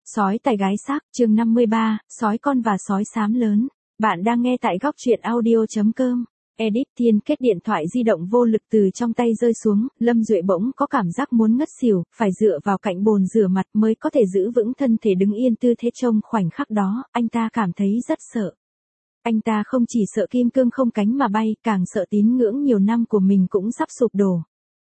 Sói tài gái xác, chương 53, sói con và sói xám lớn. Bạn đang nghe tại góc truyện audio.com. Edit Thiên Kết điện thoại di động vô lực từ trong tay rơi xuống, Lâm Duệ bỗng có cảm giác muốn ngất xỉu, phải dựa vào cạnh bồn rửa mặt mới có thể giữ vững thân thể đứng yên tư thế. Trong khoảnh khắc đó, anh ta cảm thấy rất sợ. Anh ta không chỉ sợ kim cương không cánh mà bay, càng sợ tín ngưỡng nhiều năm của mình cũng sắp sụp đổ.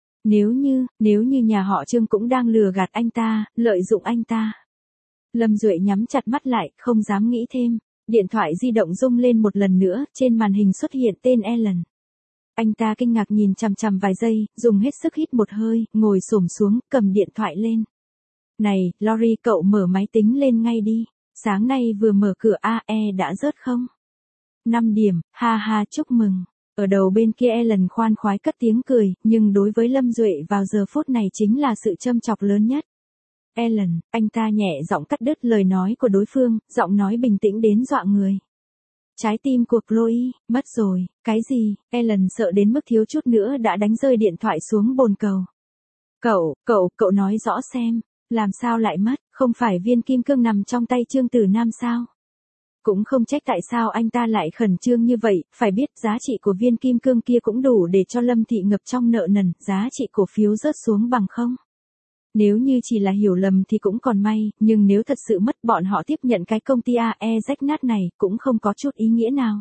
Nếu như nhà họ Trương cũng đang lừa gạt anh ta, lợi dụng anh ta. Lâm Duệ nhắm chặt mắt lại, không dám nghĩ thêm. Điện thoại di động rung lên một lần nữa, trên màn hình xuất hiện tên Ellen. Anh ta kinh ngạc nhìn chằm chằm vài giây, dùng hết sức hít một hơi, ngồi xổm xuống, cầm điện thoại lên. Này, Lori, cậu mở máy tính lên ngay đi. Sáng nay vừa mở cửa AE đã rớt không? 5 điểm, ha ha, chúc mừng. Ở đầu bên kia Ellen khoan khoái cất tiếng cười, nhưng đối với Lâm Duệ vào giờ phút này chính là sự châm chọc lớn nhất. Ellen, anh ta nhẹ giọng cắt đứt lời nói của đối phương, giọng nói bình tĩnh đến dọa người. Trái tim của Chloe, mất rồi, cái gì? Ellen sợ đến mức thiếu chút nữa đã đánh rơi điện thoại xuống bồn cầu. Cậu nói rõ xem, làm sao lại mất, không phải viên kim cương nằm trong tay Trương Tử Nam sao? Cũng không trách tại sao anh ta lại khẩn trương như vậy, phải biết giá trị của viên kim cương kia cũng đủ để cho Lâm Thị ngập trong nợ nần, giá trị cổ phiếu rớt xuống bằng không. Nếu như chỉ là hiểu lầm thì cũng còn may, nhưng nếu thật sự mất bọn họ tiếp nhận cái công ty AE rách nát này cũng không có chút ý nghĩa nào.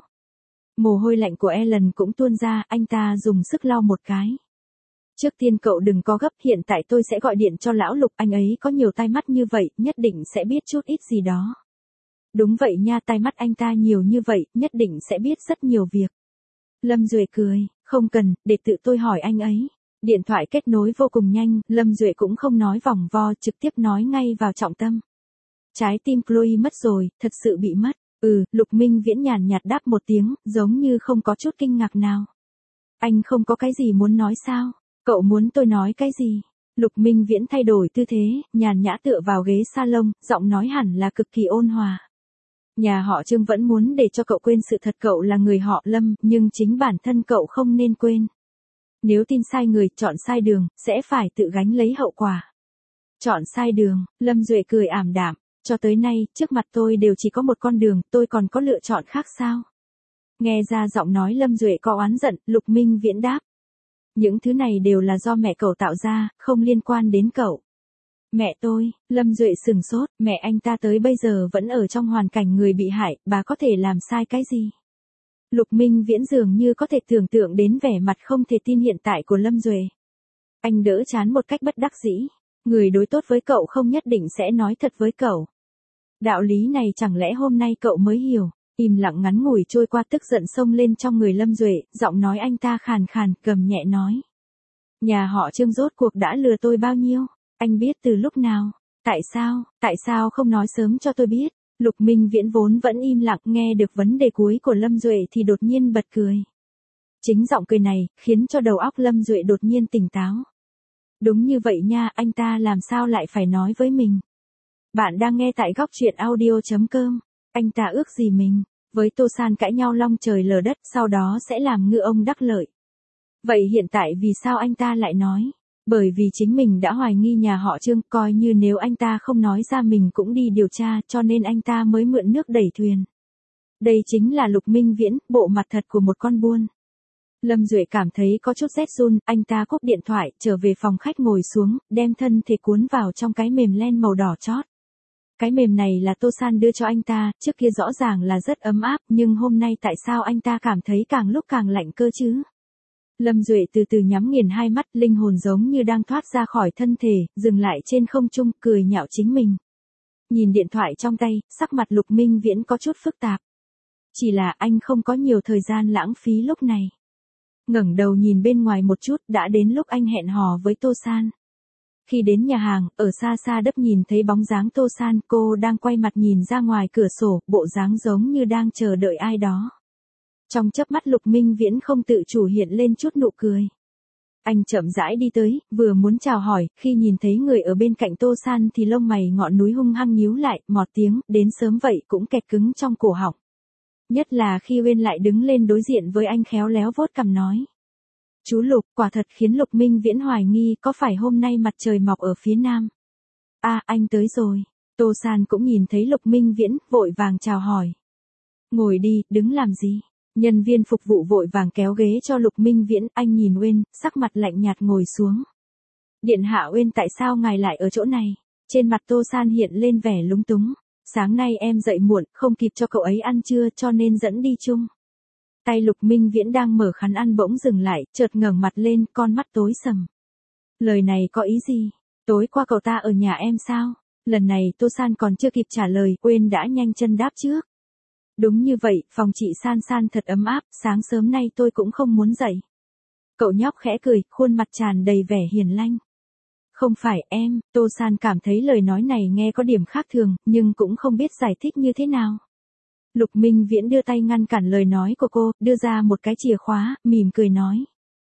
Mồ hôi lạnh của Ellen cũng tuôn ra, anh ta dùng sức lau một cái. Trước tiên cậu đừng có gấp, hiện tại tôi sẽ gọi điện cho lão Lục, anh ấy có nhiều tai mắt như vậy, nhất định sẽ biết chút ít gì đó. Đúng vậy nha, tai mắt anh ta nhiều như vậy, nhất định sẽ biết rất nhiều việc. Lâm Duệ cười, không cần, để tự tôi hỏi anh ấy. Điện thoại kết nối vô cùng nhanh, Lâm Duệ cũng không nói vòng vo, trực tiếp nói ngay vào trọng tâm. Trái tim Chloe mất rồi, thật sự bị mất. Lục Minh Viễn nhàn nhạt đáp một tiếng, giống như không có chút kinh ngạc nào. Anh không có cái gì muốn nói sao? Cậu muốn tôi nói cái gì? Lục Minh Viễn thay đổi tư thế, nhàn nhã tựa vào ghế salon, giọng nói hẳn là cực kỳ ôn hòa. Nhà họ Trương vẫn muốn để cho cậu quên sự thật, cậu là người họ Lâm, nhưng chính bản thân cậu không nên quên. Nếu tin sai người, chọn sai đường, sẽ phải tự gánh lấy hậu quả. Chọn sai đường, Lâm Duệ cười ảm đạm, cho tới nay, trước mặt tôi đều chỉ có một con đường, tôi còn có lựa chọn khác sao? Nghe ra giọng nói Lâm Duệ có oán giận, Lục Minh Viễn đáp. Những thứ này đều là do mẹ cậu tạo ra, không liên quan đến cậu. Mẹ tôi, Lâm Duệ sừng sốt, mẹ anh ta tới bây giờ vẫn ở trong hoàn cảnh người bị hại, bà có thể làm sai cái gì? Lục Minh Viễn dường như có thể tưởng tượng đến vẻ mặt không thể tin hiện tại của Lâm Duệ. Anh đỡ chán một cách bất đắc dĩ. Người đối tốt với cậu không nhất định sẽ nói thật với cậu. Đạo lý này chẳng lẽ hôm nay cậu mới hiểu? Im lặng ngắn ngủi trôi qua, tức giận xông lên trong người Lâm Duệ, giọng nói anh ta khàn khàn, gầm nhẹ nói. Nhà họ Trương rốt cuộc đã lừa tôi bao nhiêu? Anh biết từ lúc nào? Tại sao không nói sớm cho tôi biết? Lục Minh Viễn vốn vẫn im lặng, nghe được vấn đề cuối của Lâm Duệ thì đột nhiên bật cười. Chính giọng cười này, khiến cho đầu óc Lâm Duệ đột nhiên tỉnh táo. Đúng như vậy nha, anh ta làm sao lại phải nói với mình? Bạn đang nghe tại góc truyện audio.com. Anh ta ước gì mình, với Tô San cãi nhau long trời lở đất, sau đó sẽ làm ngư ông đắc lợi. Vậy hiện tại vì sao anh ta lại nói? Bởi vì chính mình đã hoài nghi nhà họ Trương, coi như nếu anh ta không nói ra mình cũng đi điều tra, cho nên anh ta mới mượn nước đẩy thuyền. Đây chính là Lục Minh Viễn, bộ mặt thật của một con buôn. Lâm Duệ cảm thấy có chút rét run, anh ta cúp điện thoại, trở về phòng khách ngồi xuống, đem thân thể cuốn vào trong cái mềm len màu đỏ chót. Cái mềm này là Tô San đưa cho anh ta, trước kia rõ ràng là rất ấm áp, nhưng hôm nay tại sao anh ta cảm thấy càng lúc càng lạnh cơ chứ? Lâm Duệ từ từ nhắm nghiền hai mắt, linh hồn giống như đang thoát ra khỏi thân thể, dừng lại trên không trung, cười nhạo chính mình. Nhìn điện thoại trong tay, sắc mặt Lục Minh Viễn có chút phức tạp. Chỉ là anh không có nhiều thời gian lãng phí lúc này. Ngẩng đầu nhìn bên ngoài một chút, đã đến lúc anh hẹn hò với Tô San. Khi đến nhà hàng, ở xa xa đấp nhìn thấy bóng dáng Tô San, cô đang quay mặt nhìn ra ngoài cửa sổ, bộ dáng giống như đang chờ đợi ai đó. Trong chớp mắt Lục Minh Viễn không tự chủ hiện lên chút nụ cười. Anh chậm rãi đi tới, vừa muốn chào hỏi, khi nhìn thấy người ở bên cạnh Tô San thì lông mày ngọn núi hung hăng nhíu lại, mọt tiếng, đến sớm vậy cũng kẹt cứng trong cổ họng. Nhất là khi Uyên lại đứng lên đối diện với anh khéo léo vuốt cằm nói. Chú Lục, quả thật khiến Lục Minh Viễn hoài nghi có phải hôm nay mặt trời mọc ở phía nam. À, anh tới rồi. Tô San cũng nhìn thấy Lục Minh Viễn, vội vàng chào hỏi. Ngồi đi, đứng làm gì? Nhân viên phục vụ vội vàng kéo ghế cho Lục Minh Viễn, anh nhìn Uyên, sắc mặt lạnh nhạt ngồi xuống. Điện hạ Uyên, tại sao ngài lại ở chỗ này? Trên mặt Tô San hiện lên vẻ lúng túng. Sáng nay em dậy muộn, không kịp cho cậu ấy ăn trưa cho nên dẫn đi chung. Tay Lục Minh Viễn đang mở khăn ăn bỗng dừng lại, chợt ngẩng mặt lên, con mắt tối sầm. Lời này có ý gì? Tối qua cậu ta ở nhà em sao? Lần này Tô San còn chưa kịp trả lời, Uyên đã nhanh chân đáp trước. Đúng như vậy, phòng chị San San thật ấm áp, sáng sớm nay tôi cũng không muốn dậy. Cậu nhóc khẽ cười, khuôn mặt tràn đầy vẻ hiền lành. Không phải em, Tô San cảm thấy lời nói này nghe có điểm khác thường, nhưng cũng không biết giải thích như thế nào. Lục Minh Viễn đưa tay ngăn cản lời nói của cô, đưa ra một cái chìa khóa, mỉm cười nói.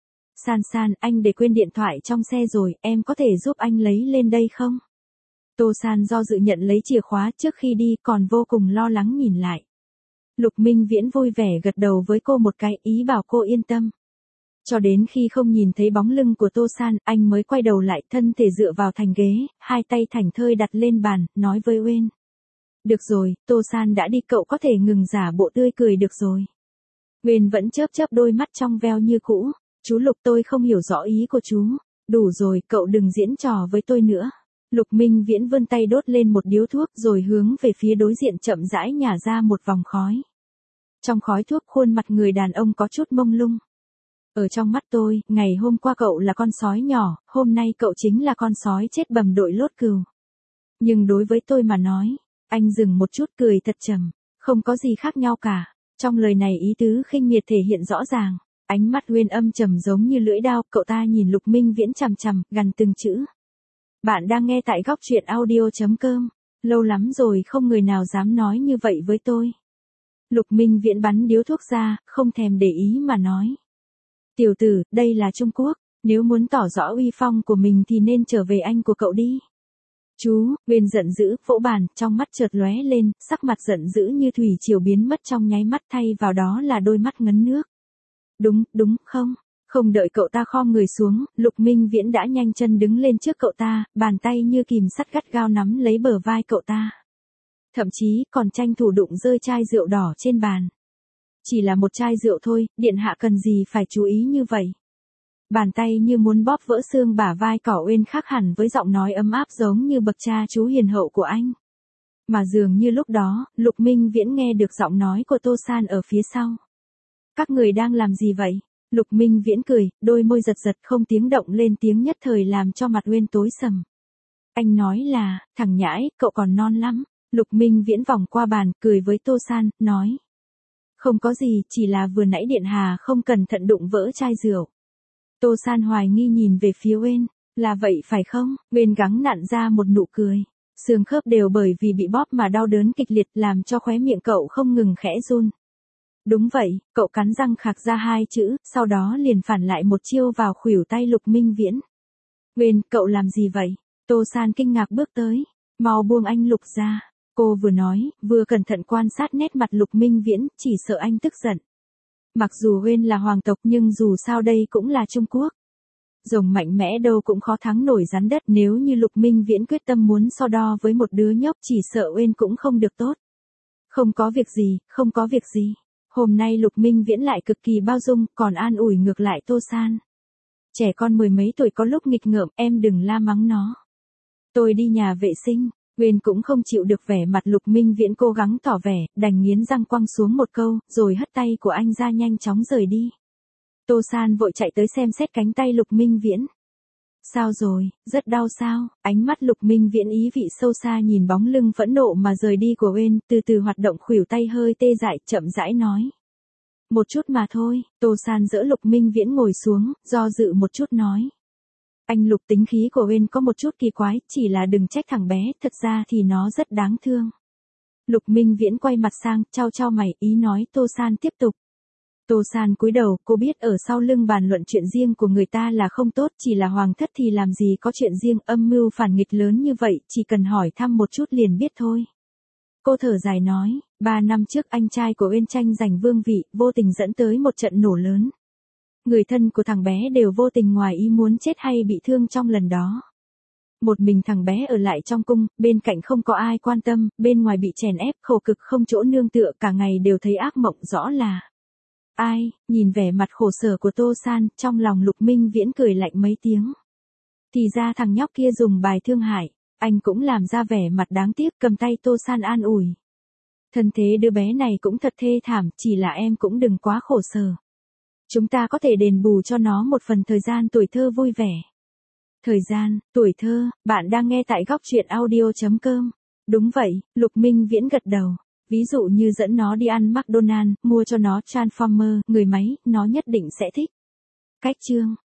San San, anh để quên điện thoại trong xe rồi, em có thể giúp anh lấy lên đây không? Tô San do dự nhận lấy chìa khóa trước khi đi, còn vô cùng lo lắng nhìn lại. Lục Minh Viễn vui vẻ gật đầu với cô một cái, ý bảo cô yên tâm. Cho đến khi không nhìn thấy bóng lưng của Tô San, anh mới quay đầu lại, thân thể dựa vào thành ghế, hai tay thảnh thơi đặt lên bàn, nói với Uyên. Được rồi, Tô San đã đi, cậu có thể ngừng giả bộ tươi cười được rồi. Uyên vẫn chớp chớp đôi mắt trong veo như cũ. Chú Lục, tôi không hiểu rõ ý của chú. Đủ rồi, cậu đừng diễn trò với tôi nữa. Lục Minh Viễn vươn tay đốt lên một điếu thuốc rồi hướng về phía đối diện chậm rãi nhả ra một vòng khói. Trong khói thuốc khuôn mặt người đàn ông có chút mông lung. Ở trong mắt tôi, ngày hôm qua cậu là con sói nhỏ, hôm nay cậu chính là con sói chết bầm đội lốt cừu. Nhưng đối với tôi mà nói, anh dừng một chút cười thật trầm, không có gì khác nhau cả. Trong lời này ý tứ khinh miệt thể hiện rõ ràng. Ánh mắt Uyên âm trầm giống như lưỡi dao, cậu ta nhìn Lục Minh Viễn chằm chằm, gằn từng chữ. Bạn đang nghe tại góc truyện audio.com. Lâu lắm rồi không người nào dám nói như vậy với tôi. Lục Minh Viễn bắn điếu thuốc ra, không thèm để ý mà nói. Tiểu tử, đây là Trung Quốc, nếu muốn tỏ rõ uy phong của mình thì nên trở về anh của cậu đi. Chú, Uyên giận dữ, vỗ bàn, trong mắt chợt lóe lên, sắc mặt giận dữ như thủy triều biến mất trong nháy mắt, thay vào đó là đôi mắt ngấn nước. Đúng không? Không đợi cậu ta khom người xuống, Lục Minh Viễn đã nhanh chân đứng lên trước cậu ta, bàn tay như kìm sắt gắt gao nắm lấy bờ vai cậu ta. Thậm chí còn tranh thủ đụng rơi chai rượu đỏ trên bàn. Chỉ là một chai rượu thôi, điện hạ cần gì phải chú ý như vậy? Bàn tay như muốn bóp vỡ xương bả vai cỏ Uyên khác hẳn với giọng nói ấm áp giống như bậc cha chú hiền hậu của anh. Mà dường như lúc đó, Lục Minh Viễn nghe được giọng nói của Tô San ở phía sau. Các người đang làm gì vậy? Lục Minh Viễn cười, đôi môi giật giật không tiếng động lên tiếng, nhất thời làm cho mặt Uyên tối sầm. Anh nói là, thằng nhãi, cậu còn non lắm. Lục Minh Viễn vòng qua bàn, cười với Tô San, nói. Không có gì, chỉ là vừa nãy điện hà không cẩn thận đụng vỡ chai rượu. Tô San hoài nghi nhìn về phía Uyên, là vậy phải không? Uyên gắng nặn ra một nụ cười. Xương khớp đều bởi vì bị bóp mà đau đớn kịch liệt làm cho khóe miệng cậu không ngừng khẽ run. Đúng vậy, cậu cắn răng khạc ra hai chữ, sau đó liền phản lại một chiêu vào khuỷu tay Lục Minh Viễn. Uyên, cậu làm gì vậy? Tô San kinh ngạc bước tới. Mau buông anh Lục ra. Cô vừa nói, vừa cẩn thận quan sát nét mặt Lục Minh Viễn, chỉ sợ anh tức giận. Mặc dù Uyên là hoàng tộc nhưng dù sao đây cũng là Trung Quốc. Rồng mạnh mẽ đâu cũng khó thắng nổi rắn đất, nếu như Lục Minh Viễn quyết tâm muốn so đo với một đứa nhóc chỉ sợ Uyên cũng không được tốt. Không có việc gì, không có việc gì. Hôm nay Lục Minh Viễn lại cực kỳ bao dung, còn an ủi ngược lại Tô San. Trẻ con mười mấy tuổi có lúc nghịch ngợm, em đừng la mắng nó. Tôi đi nhà vệ sinh. Uyên cũng không chịu được vẻ mặt Lục Minh Viễn cố gắng tỏ vẻ, đành nghiến răng quăng xuống một câu, rồi hất tay của anh ra nhanh chóng rời đi. Tô San vội chạy tới xem xét cánh tay Lục Minh Viễn. Sao rồi, rất đau sao? Ánh mắt Lục Minh Viễn ý vị sâu xa nhìn bóng lưng phẫn nộ mà rời đi của Uyên, từ từ hoạt động khuỷu tay hơi tê dại, chậm rãi nói. Một chút mà thôi. Tô San dỡ Lục Minh Viễn ngồi xuống, do dự một chút nói. Anh Lục, tính khí của Uyên có một chút kỳ quái, chỉ là đừng trách thằng bé, thật ra thì nó rất đáng thương. Lục Minh Viễn quay mặt sang, chau chau mày, ý nói. Tô San tiếp tục. Tô San cúi đầu, cô biết ở sau lưng bàn luận chuyện riêng của người ta là không tốt, chỉ là hoàng thất thì làm gì có chuyện riêng, âm mưu phản nghịch lớn như vậy, chỉ cần hỏi thăm một chút liền biết thôi. Cô thở dài nói, 3 năm trước anh trai của Uyên tranh giành vương vị, vô tình dẫn tới một trận nổ lớn. Người thân của thằng bé đều vô tình ngoài ý muốn chết hay bị thương trong lần đó. Một mình thằng bé ở lại trong cung, bên cạnh không có ai quan tâm, bên ngoài bị chèn ép khổ cực không chỗ nương tựa, cả ngày đều thấy ác mộng, rõ là ai. Nhìn vẻ mặt khổ sở của Tô San, trong lòng Lục Minh Viễn cười lạnh mấy tiếng. Thì ra thằng nhóc kia dùng bài thương hại, anh cũng làm ra vẻ mặt đáng tiếc, cầm tay Tô San an ủi. Thân thế đứa bé này cũng thật thê thảm, chỉ là em cũng đừng quá khổ sở. Chúng ta có thể đền bù cho nó một phần thời gian tuổi thơ vui vẻ. Thời gian, tuổi thơ, bạn đang nghe tại góc truyện audio.com. Đúng vậy, Lục Minh Viễn gật đầu. Ví dụ như dẫn nó đi ăn McDonald's, mua cho nó Transformer, người máy, nó nhất định sẽ thích. Cách chương.